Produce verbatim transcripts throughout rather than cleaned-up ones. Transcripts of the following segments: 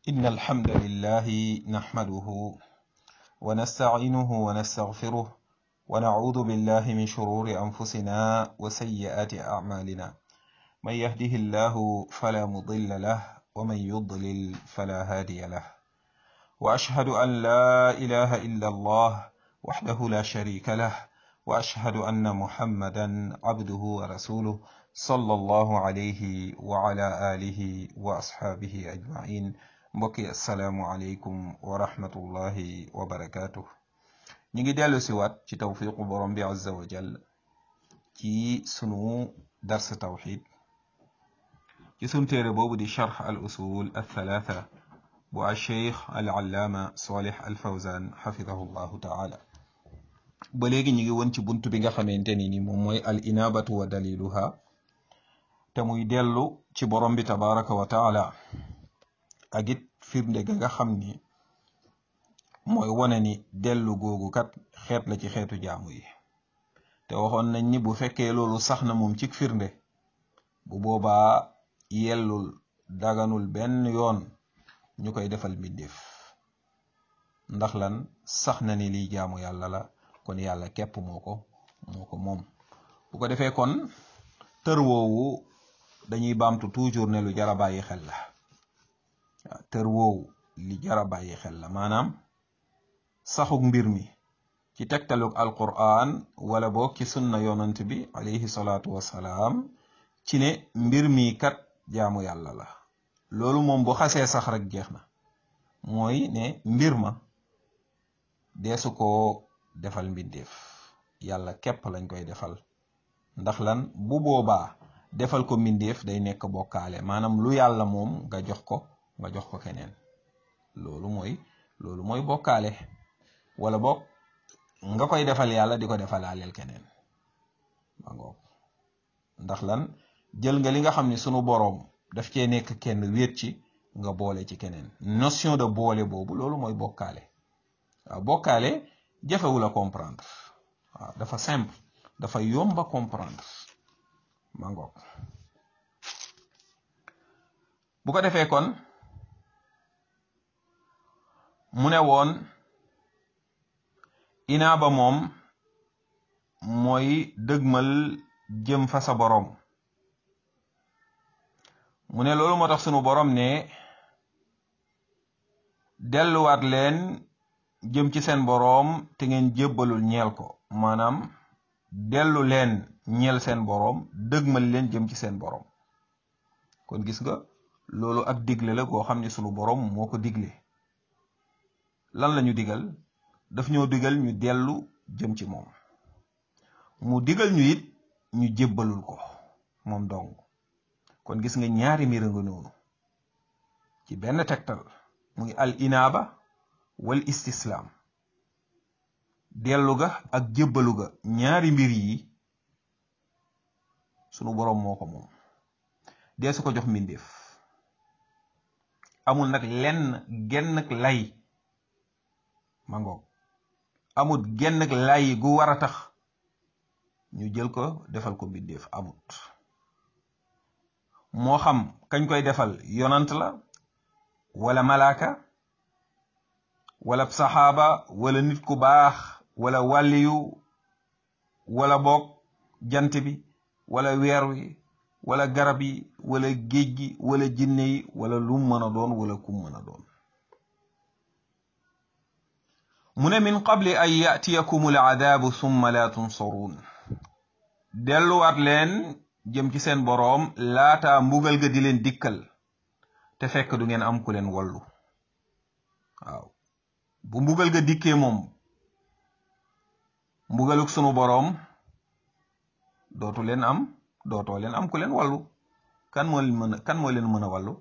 إن الحمد لله نحمده ونستعينه ونستغفره ونعوذ بالله من شرور أنفسنا وسيئات أعمالنا من يهده الله فلا مضل له ومن يضلل فلا هادي له وأشهد أن لا إله إلا الله وحده لا شريك له وأشهد أن محمدا عبده ورسوله صلى الله عليه وعلى آله وأصحابه أجمعين mbokki asalaamualeykum wa rahmatullahi wa barakaatu. ñu ngi dellu si waat ci tawfiqu borom bi azza wa jal ci sunu dars tawxid ci sunu téere boobu di charx al usul al thalatha bu al cheikh al allaama salih al fawzan xafidahu llahu taala. ba léegi ñu ngi woon ci bunt bi nga xamante ni ni moom mooy al inabatu wa daliluha te muy dellu ci borom bi tabaraka wa taala ak it firnde ga nga xam ni mooy wane ni dellu googu kat xeet la ci xeetu jaamu yi te waxoon nañ ni bu fekkee loolu sax na moom ci firnde bu boobaa yellul daganul benn yoon ñu koy defal mbindeef ndax lan sax na ni liy jaamu yàlla la kon yàlla képp moo ko moo ko moom bu ko defee kon tër woowu dañuy baamtu toujours ne lu jara bàyyi xel la waaw tër woowu li jara bàyyi xel la maanaam saxuk mbir mi ci tegtaluk alquran wala boog ci sunna yonant bi alayhi salaatu wassalaam ci ne mbir mi kat jaamu yàlla la loolu moom bu xasee sax rek jeex na mooy ne mbir ma deesu ko defal mbindeef yàlla képp lañ koy defal ndax lan bu boobaa defal ko mbindeef day nekk bokkaale maanaam lu yàlla moom nga jox ko nga jox ko keneen loolu mooy loolu mooy bokkaale wala bokk nga koy defal yàlla di ko defalaaleel keneen ma ngoog ndax lan jël nga li nga xam ne sunu boroom daf cee nekk kenn wéet ci nga boole ci keneen notion de boole boobu loolu mooy bokkaale waaw bokkaale jafewul a comprendre waaw dafa simple dafa yomba comprendre ma ngoog bu ko defee kon mu ne woon inaaba moom mooy dëgmal jëm fa sa boroom mu ne loolu moo tax sunu boroom ne delluwaat leen jëm ci seen boroom te ngeen jébbalul ñeel ko maanaam dellu leen ñeel seen boroom dëgmal leen jëm ci seen boroom kon gis nga loolu ak digle la goo xam ne sunu boroom moo ko digle lan lañu digal daf ñoo digal ñu dellu jëm ci moom mu digal ñu it ñu jébbalul ko moom dong kon gis nga ñaari mbir nga noonu ci benn tegtal muy al inaaba wal istislaam dellu ga ak jébbalu ga ñaari mbir yi sunu boroom moo ko moom dee su ko jox mbindeef amul nag lenn genn lay ma ngoog amut genn lay gu war a tax ñu jël ko defal ko mbindeef amut moo xam kañ koy defal yonant la wala malaaka wala saxaaba wala nit ku baax wala wàlliyu wala boog jant bi wala weer wi wala garab yi wala géej gi wala jinne yi wala lu mën a doon wala kum mën a doon mu ne min qabli an yatiyakum al'adabu summa la tunsaruun delluwaat leen jëm ci seen boroom laata mbugal ga di leen dikkal te fekk du ngeen am ku leen wallu waaw bu mbugal ga dikkee moom mbugaluk sunu boroom dootu leen am dootoo leen am ku leen wallu kan moo leen mën a kan moo leen mën a wallu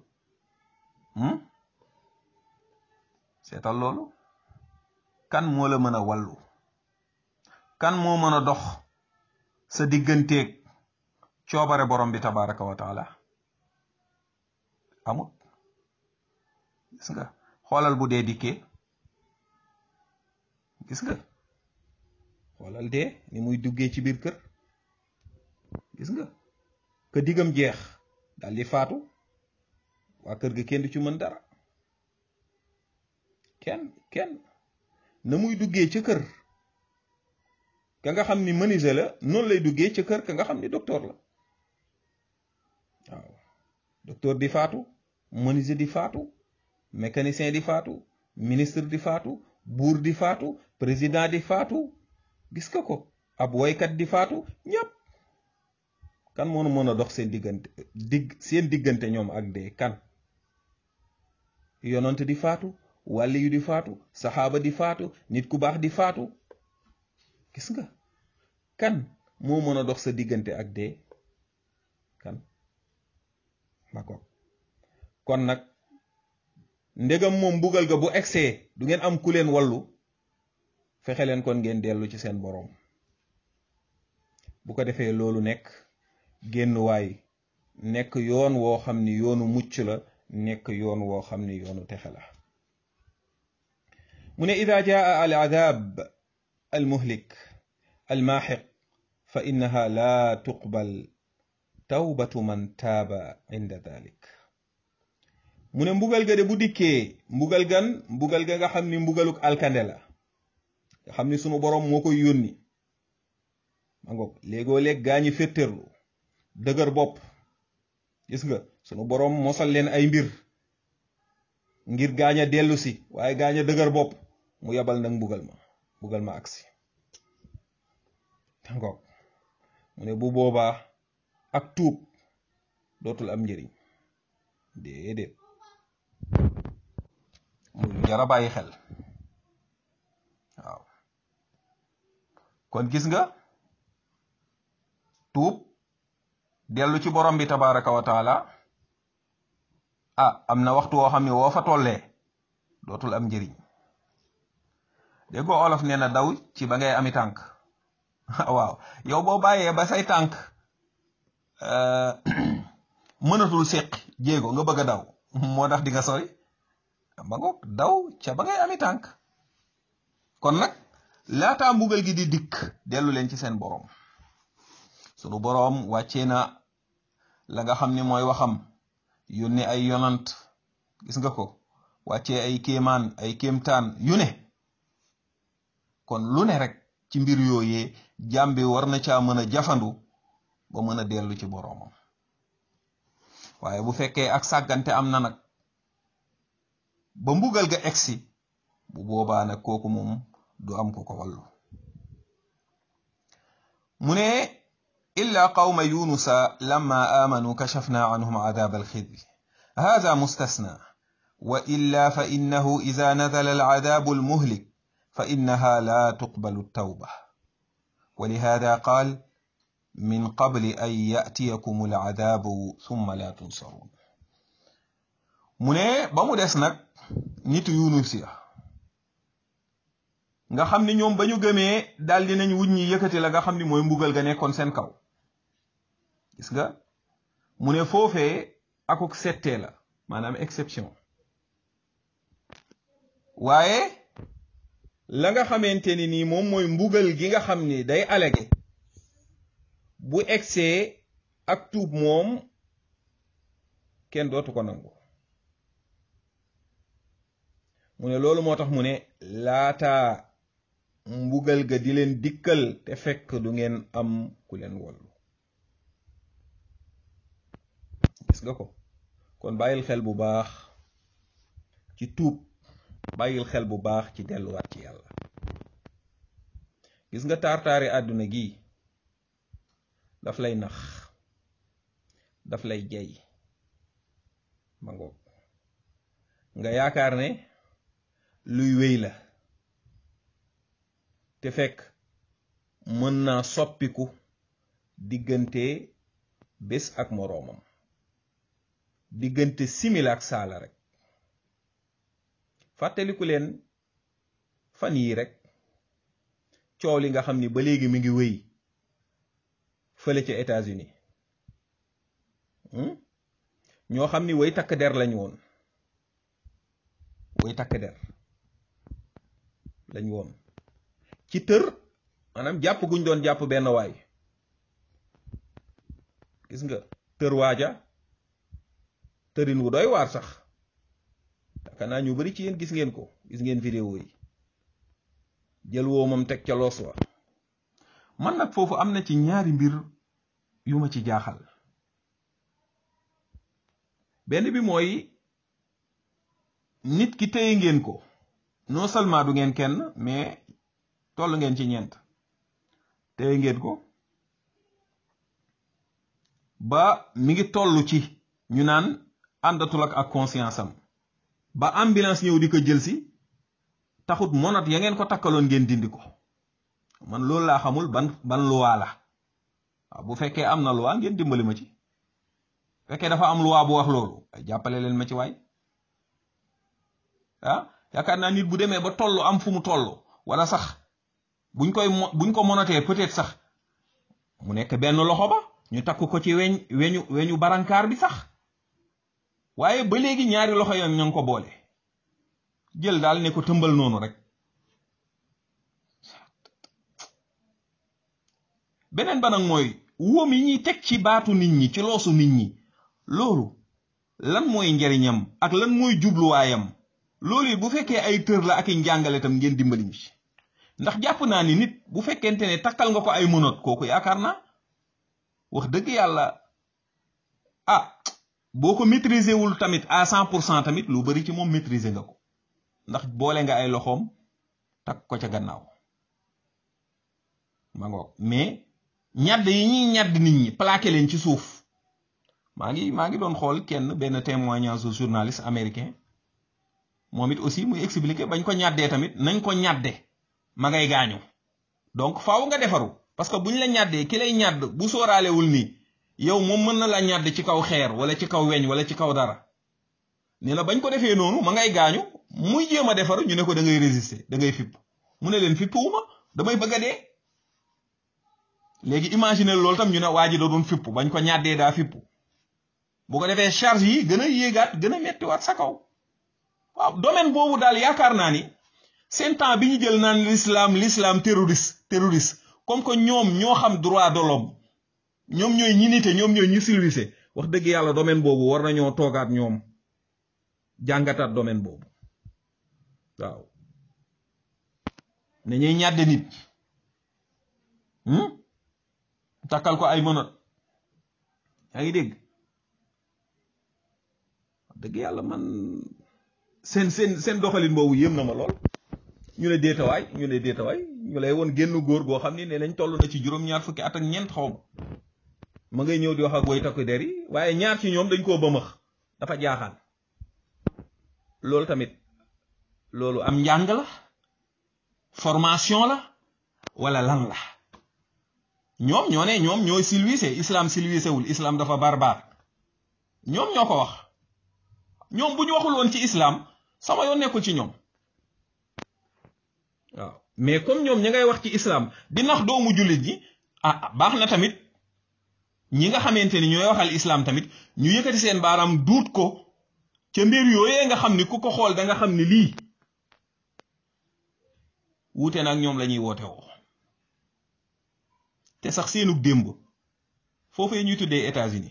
seetal loolu kan moo la mën a wallu kan moo mën a dox sa digganteeg coobare borom bi tabaraka wa taala amut gis nga xoolal bu dee dikkee gis nga xoolal dee ni muy duggee ci biir kër gis nga ka diggam jeex daal di faatu waa kër ga kenn du ci mën dara kenn kenn na muy duggee ca kër ka nga xam ni menuisier la noonu lay duggee ca kër ka nga xam ni docteur la waaw docteur di faatu menuisier di faatu mécanicien di faatu ministre di faatu buur di faatu président di faatu gis nga ko ab woykat di faatu ñépp kan moonu mën a dox seen diggante digg seen diggante ñoom ak dee kan yonent di faatu wàlli yu di faatu saxaaba di faatu nit ku baax di faatu gis nga kan moo mën a dox sa diggante ak dee kan ma ko kon nag ndegam moom mbugal ga bu egsee du ngeen am ku leen wallu fexe leen kon ngeen dellu ci seen boroom bu ko defee loolu nekk génnuwaay nekk yoon woo xam ni yoonu mucc la nekk yoon woo xam ni yoonu texe la mu ne ida jaa al adab al muhlik al maaxiq fa innaha la tuqbal tawbatu man taaba inda dalik mu ne mbugal ga de bu dikkee mbugal gan mbugal ga nga xam ni mbugaluk alkande la nga xam ni sunu boroom moo koy yónni ma ngoog léegoo léeg gaa ñi féttéerlu dëgër bopp gis nga sunu boroom mosal leen ay mbir ngir gaañ a dellu si waaye gaañ a dëgër bopp mu yabal nag mbugal ma mbugal ma agsi ma ngoog mu ne bu boobaa ak tuub dootul am njëriñ déedéet muy lu jar a bàyyi xel waaw kon gis nga tuub dellu ci borom bi tabaraka wa taala ah am na waxtu woo xam ne woo fa tollee dootul am njëriñ déggoo olof nee na daw ci ba ngay ami tànk waaw yow boo bàyyee ba say tànk mënatul séq jéego nga bëgg a daw moo tax di nga sori ba ngoog daw ca ba ngay ami tànk kon nag laataa mbugal gi di dikk dellu leen ci seen boroom sunu boroom wàccee na la nga xam ni mooy waxam yónni ay yonant gis nga ko wàccee ay kéemaan ay kéemtaan yu ne kon lu ne rek ci mbir yooyee jàmbi war na caa mën a jafandu ba mën a dellu ci boroomam waaye bu fekkee ak sàggante am na nag ba mbugal ga egsi bu boobaa nag kooku moom du am ko ko wallu mu ne illa qawma yunusa lamma amanu kashafna anhum adab alxidbi hada mustasna wa illa fa innahu ida nazala aladabu almuhlik fa innaha la tuqbalu altawba wa lihada qaal min qabli an yatiyakum aladabu thumma la tunsarun mu ne ba mu des nag nitu yunus ya nga xam ni ñoom ba ñu gëmee daal dinañ wuññi yëkkati la nga xam ni mooy mbugal ga nekkoon seen kaw gis nga mu ne foofee akuk settee la maanaam exception waaye la nga xamante ni nii moom mooy mbugal gi nga xam ni day alage bu egsee ak tuub moom kenn dootu ko nangu mu ne loolu moo tax mu ne laataa mbugal ga di leen dikkal te fekk du ngeen am ku leen wallu gis nga ko kon bàyyil xel bu baax ci tuub bàyyil xel bu baax ci delluwaat ci yàlla gis nga taar-taari àdduna gi daf lay nax daf lay jey ma ngoog nga yaakaar ne luy wéy la te fekk mën naa soppiku diggante bés ak moroomam diggante simila ak saala rek fàttaliku leen fan yi rek coow li nga xam ni ba léegi mi ngi wéy fële ca États-Unis ñoo xam ni way takk der lañ woon way takk der lañ woon ci tër maanaam jàpp guñ doon jàpp benn waay gis nga tër waaja tërin wu doy waar sax kanaa ñu bari ci yéen gis ngeen ko gis ngeen vidéo yi jël woo moom teg ca loos wa man nag foofu am na ci ñaari mbir yu ma ci jaaxal benn bi mooy nit ki téye ngeen ko non seulement du ngeen kenn mais toll ngeen ci ñeent téye ngeen ko ba mi ngi toll ci ñu naan àndatul ak ak conscience am ba ambulance ñëw di ko jël si taxut monot ya ngeen ko takkaloon ngeen dindi ko man loolu laa xamul ban ban loi la waaw bu fekkee am na loi ngeen dimbali ma ci fekkee dafa am loi bu wax loolu jàppale leen ma ci waay ah yaakaar naa nit bu demee ba toll am fu mu toll wala sax buñ koy buñ ko monotee peut-être sax mu nekk benn loxo ba ñu takk ko ci weñ weñu weñu barankaar bi sax waaye ba léegi ñaari loxo yoon ña ngi ko boole jël daal ne ko tëmbal noonu rek beneen ba nag mooy wóom yi ñuy teg ci baatu nit ñi ci loosu nit ñi loolu lan mooy njariñam ak lan mooy jubluwaayam loolu it bu fekkee ay tër la ak i njàngale tam ngeen dimbali ñu ci ndax jàpp naa ni nit bu fekkente ne takkal nga ko ay mënot kooku yaakaar naa wax dëgg yàlla ah boo ko maîtriser wul tamit à cent pour cent tamit lu bari ci moom maîtriser nga ko ndax boole nga ay loxoom takk ko ca gannaaw ma ngoog mais ñadd yi ñuy ñadd nit ñi plaqué leen ci suuf maa ngi maa ngi doon xool kenn benn témoignage su journaliste américain moom it aussi muy expliquer bañ ko ñaddee tamit nañ ko ñadde ma ngay gaañu donc faaw nga defaru parce que buñ la ñaddee ki lay ñadd bu sooraalewul nii yow moom mën na la ñadd ci kaw xeer wala ci kaw weñ wala ci kaw dara ni la bañ ko defee noonu ma ngay gaañu muy jéem a defaru ñu ne ko da ngay résister da ngay fipp mu ne leen fippuwuma damay bëgg a dee léegi imaginer loolu tam ñu ne waa ji da doon fipp bañ ko ñaddee daa fipp bu ko defee charge yi gën a yéegaat gën a mettiwaat sa kaw waaw domaine boobu daal yaakaar naa ni seen temps bi ñu jël naan l'islam l'islam terroriste terroriste comme que ñoom ñoo xam droit de l'homme ñoom ñooy ñi nite ñoom ñooy ñu civilisé wax dëgg yàlla domaine boobu war nañoo toogaat ñoom jàngataat domaine boobu waaw ne ñuy ñàdde nit takkal ko ay mënot yaa ngi dégg wax dëgg yàlla man seen seen seen doxalin boobu yéem na ma lool ñu ne déetawaay ñu ne déetawaay ñu lay woon génn góor goo xam ni ne nañ toll na ci juróom-ñaar fukki at ak ñeent xaw ma ma ngay ñëw di wax ak woy takku der yi waaye ñaar ci ñoom dañ koo bëmax dafa jaaxaan loolu tamit loolu am njàng la formation la wala lan la ñoom ñoo ne ñoom ñooy civilisé islam civilisé wul islam dafa barbare ñoom ñoo ko wax ñoom bu ñu waxul woon ci islam sama yoon nekkul ci ñoom waaw mais comme ñoom ñi ngay wax ci islam di nax doomu jullit ji ah baax na tamit ñi nga xamante ni ñooy waxal islam tamit ñu yëkkati seen baaraam duut ko ca mbir yooyee nga xam ni ku ko xool da nga xam ni lii wuute nag ñoom la ñuy woote woo te sax seenug démb foofee ñuy tuddee États-Unis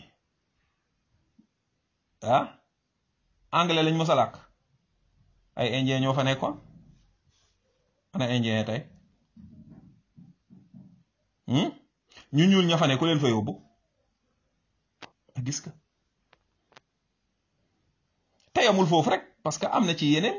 ah anglais lañ mos a làkk ay indien ñoo fa nekkoon ana indien tey ñu ñuul ña fa ne ku leen fa yóbbu gis ka tey amul foofu rek parce que am na ci yeneen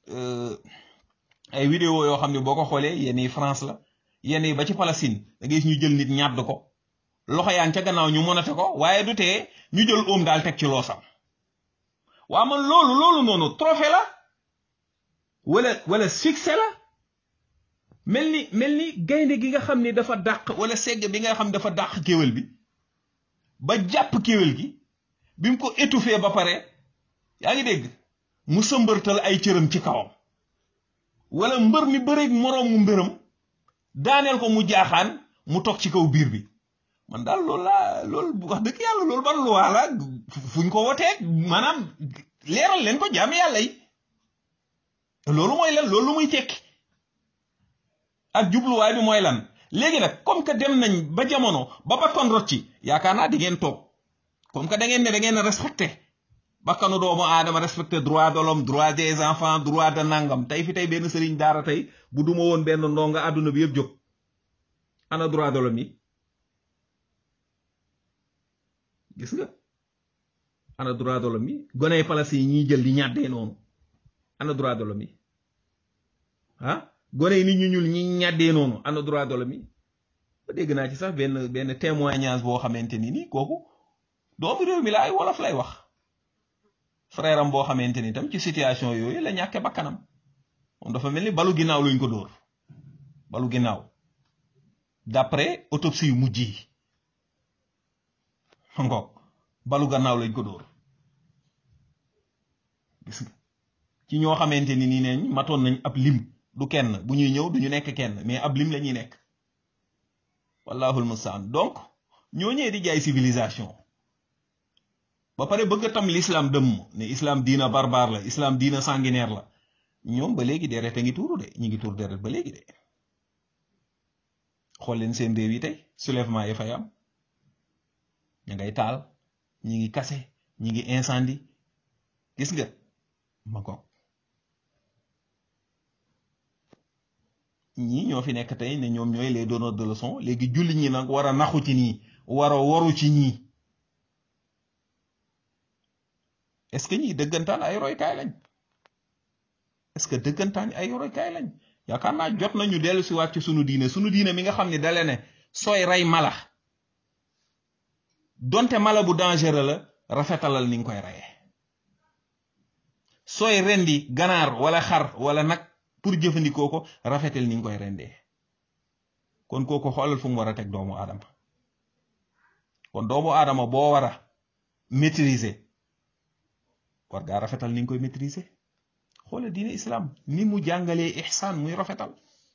ay vidéo yoo xam ne boo ko xoolee yenn yi France la yenn yi ba ci Palestine da ngay gis ñu jël nit ñàdd ko loxo yaan ca gannaaw ñu monote ko waaye du tee ñu jël oom daal teg ci loosam waa man loolu loolu noonu trophée la wala wala succès la mel ni mel ni gaynde gi nga xam ni dafa dàq wala segg bi nga xam dafa dàq kéwél bi ba jàpp kéwél gi bi mu ko étouffé ba pare yaa ngi dégg mu sëmbërtal ay cëram ci kawam wala mbër mi bëreeg moroom mu mbëram daaneel ko mu jaaxaan mu toog ci kaw biir bi man daal loolu laa loolu wax dëgg yàlla loolu ban luwaa la fuñ ko wotee maanaam leeral leen ko jaam yàlla yi loolu mooy lan loolu lu muy tekki ak jubluwaay bi mooy lan léegi nag comme que dem nañ ba jamono ba bakkoon rot ci yaakaar naa di ngeen toog comme que da ngeen ne da ngeen a respecté bakkanu doomu aadama respecté droit de l'homme droit des enfants droit de nangam tey fi tey benn sëriñ daara tey bu duma woon benn ndonga àdduna bi yëpp jóg ana droit de l'homme yi gis nga ana droit de l'homme yi goney Palestine yi ñuy jël di ñàddee noonu ana droit de l'homme yi ah goney nit ñu ñuul ñi ñàddee noonu ana droit de l'homme yi ba dégg naa ci sax benn benn témoignage boo xamante ni nii kooku doomu réew mi la ay wolof lay wax frère am boo xamante ni tam ci situation yooyu la ñàkke bakkanam moom dafa mel ni balu ginnaaw luñ ko dóor balu ginnaaw d'après autopsie yu mujj yi ngoog balu gannaaw lañ ko dóor gis nga ci ñoo xamante ni nii neñ matoon nañ ab lim du kenn bu ñuy ñëw duñu nekk kenn mais ab lim la ñuy nekk wallahul mustaan donc ñoo ñëwee di jaay civilisation ba pare bëgg tam l'islam dëmm ne islam diina barbare la islam diina sanguinaire la ñoom ba léegi deret a ngi tuuru de ñi ngi tuur deret ba léegi de xool leen seen réew yi tey soulèvement yi fay am ñu ngay taal ñi ngi kase ñi ngi incendie gis nga ma ko ñii ñoo fi nekk tey ne ñoom ñooy les donneurs de leçons léegi julli ñi nag war a naxu ci nii war a waru ci ñii est-ce que ñii dëggantaan ay roykaay lañ est-ce que dëggantaan ay roykaay lañ yaakaar naa jot nañu dellu si waat ci sunu diine sunu diine mi nga xam ne dale ne sooy rey mala donte mala bu dangereux la rafetalal ni nga koy reyee sooy rendi ganaar wala xar wala nag pour jëfandikoo ko rafetal ni nga koy rendee kon kooku xoolal fu mu war a teg doomu aadama kon doomu aadama boo war a maîtriser war ngaa rafetal ni nga koy maîtriser xoolal diine islam ni mu jàngalee ihsaan muy rafetal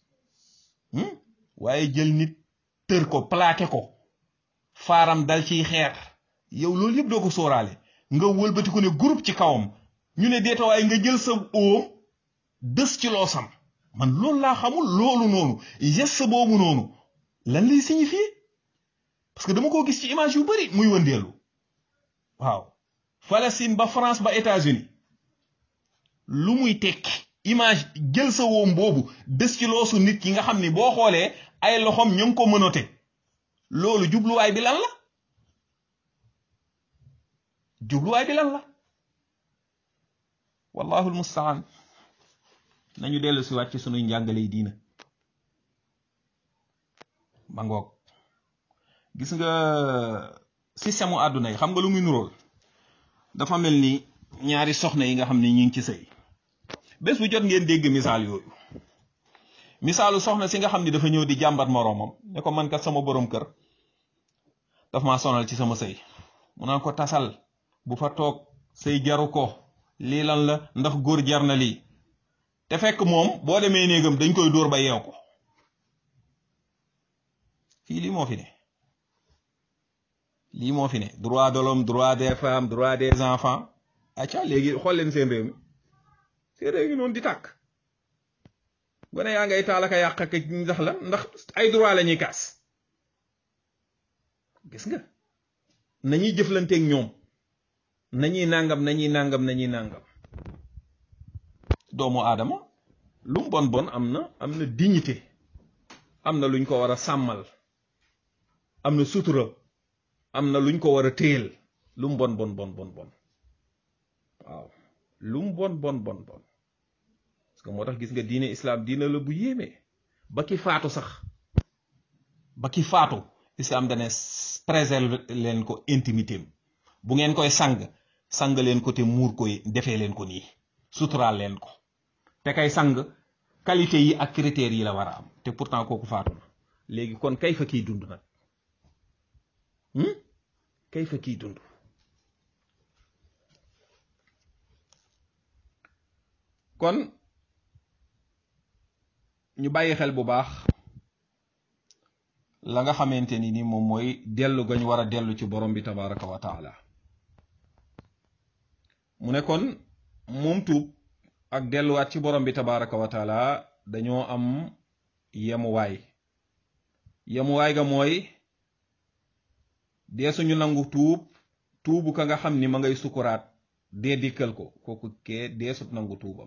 waaye jël nit tër ko plaqué ko faaram dal ciy xeer yow loolu yëpp doo ko sóoraale nga wëlbati ko ne groupe ci kawam ñu ne deetawaay nga jël sa óom dës ci loosam man loolu laa xamul loolu noonu geste boobu noonu lan lay signifier parce que dama ko gis ci image yu bari muy wëndeelu waaw Palestine ba France ba États-Unis lu muy tekki image jël sa woom boobu des ci loosu nit ki nga xam ni boo xoolee ay loxom ñu ngi ko mënote loolu jubluwaay bi lan la jubluwaay bi lan la wallahu almustaan nañu dellu si waat ci sunuy njàngaley diina ma ngoog gis nga système u àdduna yi xam nga lu muy nuróol dafa mel ni ñaari soxna yi nga xam ne ñu ngi ci sëy bés bu jot ngeen dégg misaal yooyu misaalu soxna si nga xam ne dafa ñëw di jàmbat moroomam ne ko man kat sama borom kër daf maa sonal ci sama sëy mu naan ko tasal bu fa toog sëy jaru ko lii lan la ndax góor jar na lii te fekk moom boo demee néegam dañ koy dóor ba yeew ko fii lii moo fi ne lii moo fi ne droit de l'homme droit des femmes droit des enfants acca léegi xool leen seen réew mi seen réew mi noonu di tàkk gone yaa ngay taalaka yàq ak ndax la ndax ay droit la ñuy kaas gis nga nañuy jëflanteeg ñoom nañuy nangam nañuy nangam nañuy nangam doomu aadama lu mu bon bon am na am na dignité am na luñ ko war a sàmmal am na sutura am na luñ ko war a téyel lu mu bon bon bon bon bon waaw lu mu bon bon bon bon parce que moo tax gis nga diine islam diine la bu yéeme ba ki faatu sax ba ki faatu islam dane préserver leen ko intimité bu ngeen koy sang sang leen ko te muur koy defee leen ko nii suturaal leen ko te kay sang qualité yi ak critères yi la war a am te pourtant kooku faatu na léegi kon kay fa kiy dund nag kay fa kiy dund kon ñu bàyyi xel bu baax la nga xamante ni ni moom mooy dellu gañ war a dellu ci borom bi tabaraka wa taala mu ne kon moom tuub ak delluwaat ci borom bi tabaraka wa taala dañoo am yemuwaay yemuwaay ga mooy dee suñu nangu tuub tuubu ka nga xam ni ma ngay sukuraat dee dikkal ko kooku kee deesut nangu tuubam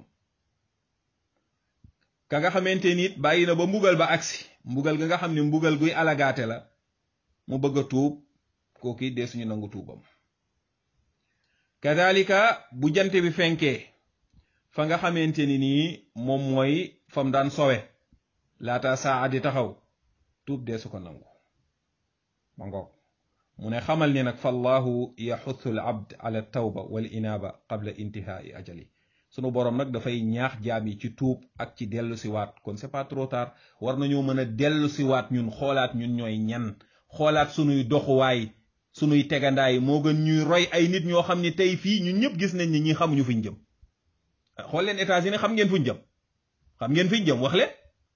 ka nga xamante nit bàyyi na ba mbugal ba agsi mbugal ga nga xam ne mbugal guy alagaate la mu bëgg a tuub kooku dee suñu nangu tuubam kadalika bu jant bi fenkee fa nga xamante ni nii moom mooy fam daan sowe laata saa di taxaw tuub dee su ko nangu ma ngoog mu ne xamal ni nag fallahu yaxuthu al abd ala tawba wal inaaba qabla intihaai ajali sunu boroom nag dafay ñaax jaam yi ci tuub ak ci dellu si waat kon c'est pas trop tard war nañoo mën a dellu si waat ñun xoolaat ñun ñooy ñan xoolaat sunuy doxuwaay sunuy tegandaay moo gën ñuy roy ay nit ñoo xam ni tey fii ñun ñëpp gis nañ ni ñi xamuñu fuñ jëm xool leen États-Unis xam ngeen fuñ jëm xam ngeen fuñ jëm wax leen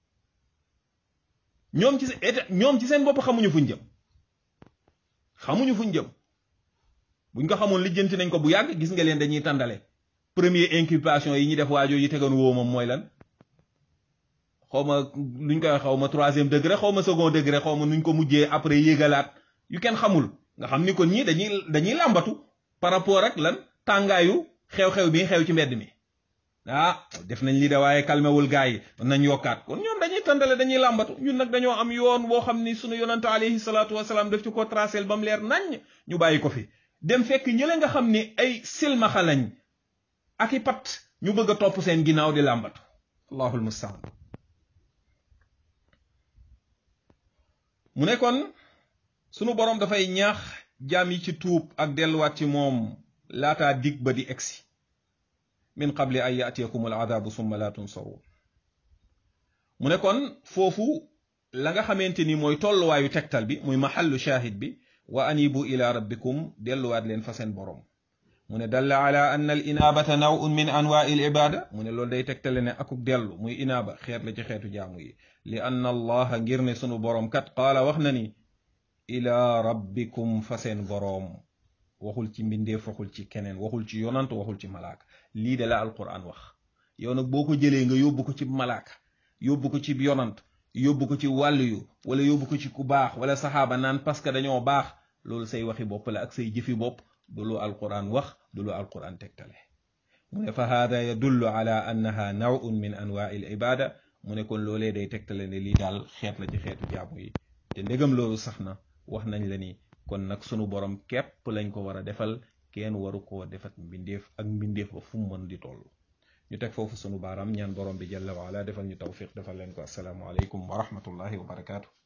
ñoom ci ñoom ci seen bopp xamuñu fuñ jëm xamuñu fuñ jëm buñ ko xamoon lijjanti nañ ko bu yàgg gis nga leen dañuy tàndale première inculpation yi ñuy def waajoo yi tegoon woo moom mooy lan xaw ma luñ koy xaw ma troisième degré xaw ma second degré xaw ma nuñ ko mujjee après yéegalaat yu kenn xamul nga xam ni kon ñii dañuy dañuy làmbatu par rapport ak lan tàngaayu xew-xew bi xew ci mbedd mi ah def nañ lii de waaye kalmewul gaa yi nañ yokkaat kon ñoom dañuy tàndale dañuy làmbatu ñun nag dañoo am yoon boo xam ni sunu yonante alayhi salaatu wasalaam daf ci ko tracel ba mu leer nañ ñu bàyyi ko fi dem fekk ñële nga xam ni ay silmaxa lañ ak i pat ñu bëgg a topp seen ginnaaw di làmbatu allahul mustaan mu ne kon sunu boroom dafay ñaax jaam yi ci tuub ak delluwaat ci moom laataa dig ba di egsi min qabli an yatiyakum al adabu summa la tunsarun mu ne kon foofu la nga xamante ni mooy tolluwaayu tegtal bi muy mahallu shahid bi wa anibu ila rabbikum delluwaat leen fa seen boroom mu ne dalla ala anna al inabata naw'un min anwa'i al ibada mu ne loolu day tegtale ne akuk dellu muy inaaba xeet la ci xeetu jaamu yi li anna allaha ngir ne sunu boroom kat qaala wax na ni ila rabbikum fa seen boroom waxul ci mbindeef waxul ci keneen waxul ci yonant waxul ci malaaka lii de la alquran wax yow nag boo ko jëlee nga yóbbu ko ci malaaka yóbbu ko ci yonant yóbbu ko ci wàllu yu wala yóbbu ko ci ku baax wala saxaaba naan parce que dañoo baax loolu say waxi bopp la ak say jëfi bopp du lu alquran wax du lu alquran tegtale mu ne fa haada yadullu ala annaha naw'un min anwa'i al ibada mu ne kon loolee day tegtale ne lii daal xeet la ci xeetu jaamu yi te ndegam loolu sax na wax nañ la ni kon nag sunu borom képp lañ ko war a defal kenn waru koo defat mbindeef ak mbindeef ba fu mu mën di toll ñu teg foofu sunu baaraam ñaan borom bi jalla wa ala defal ñu tawfiq defal leen ko assalaamu aleykum wa rahmatullahi wa barakaatu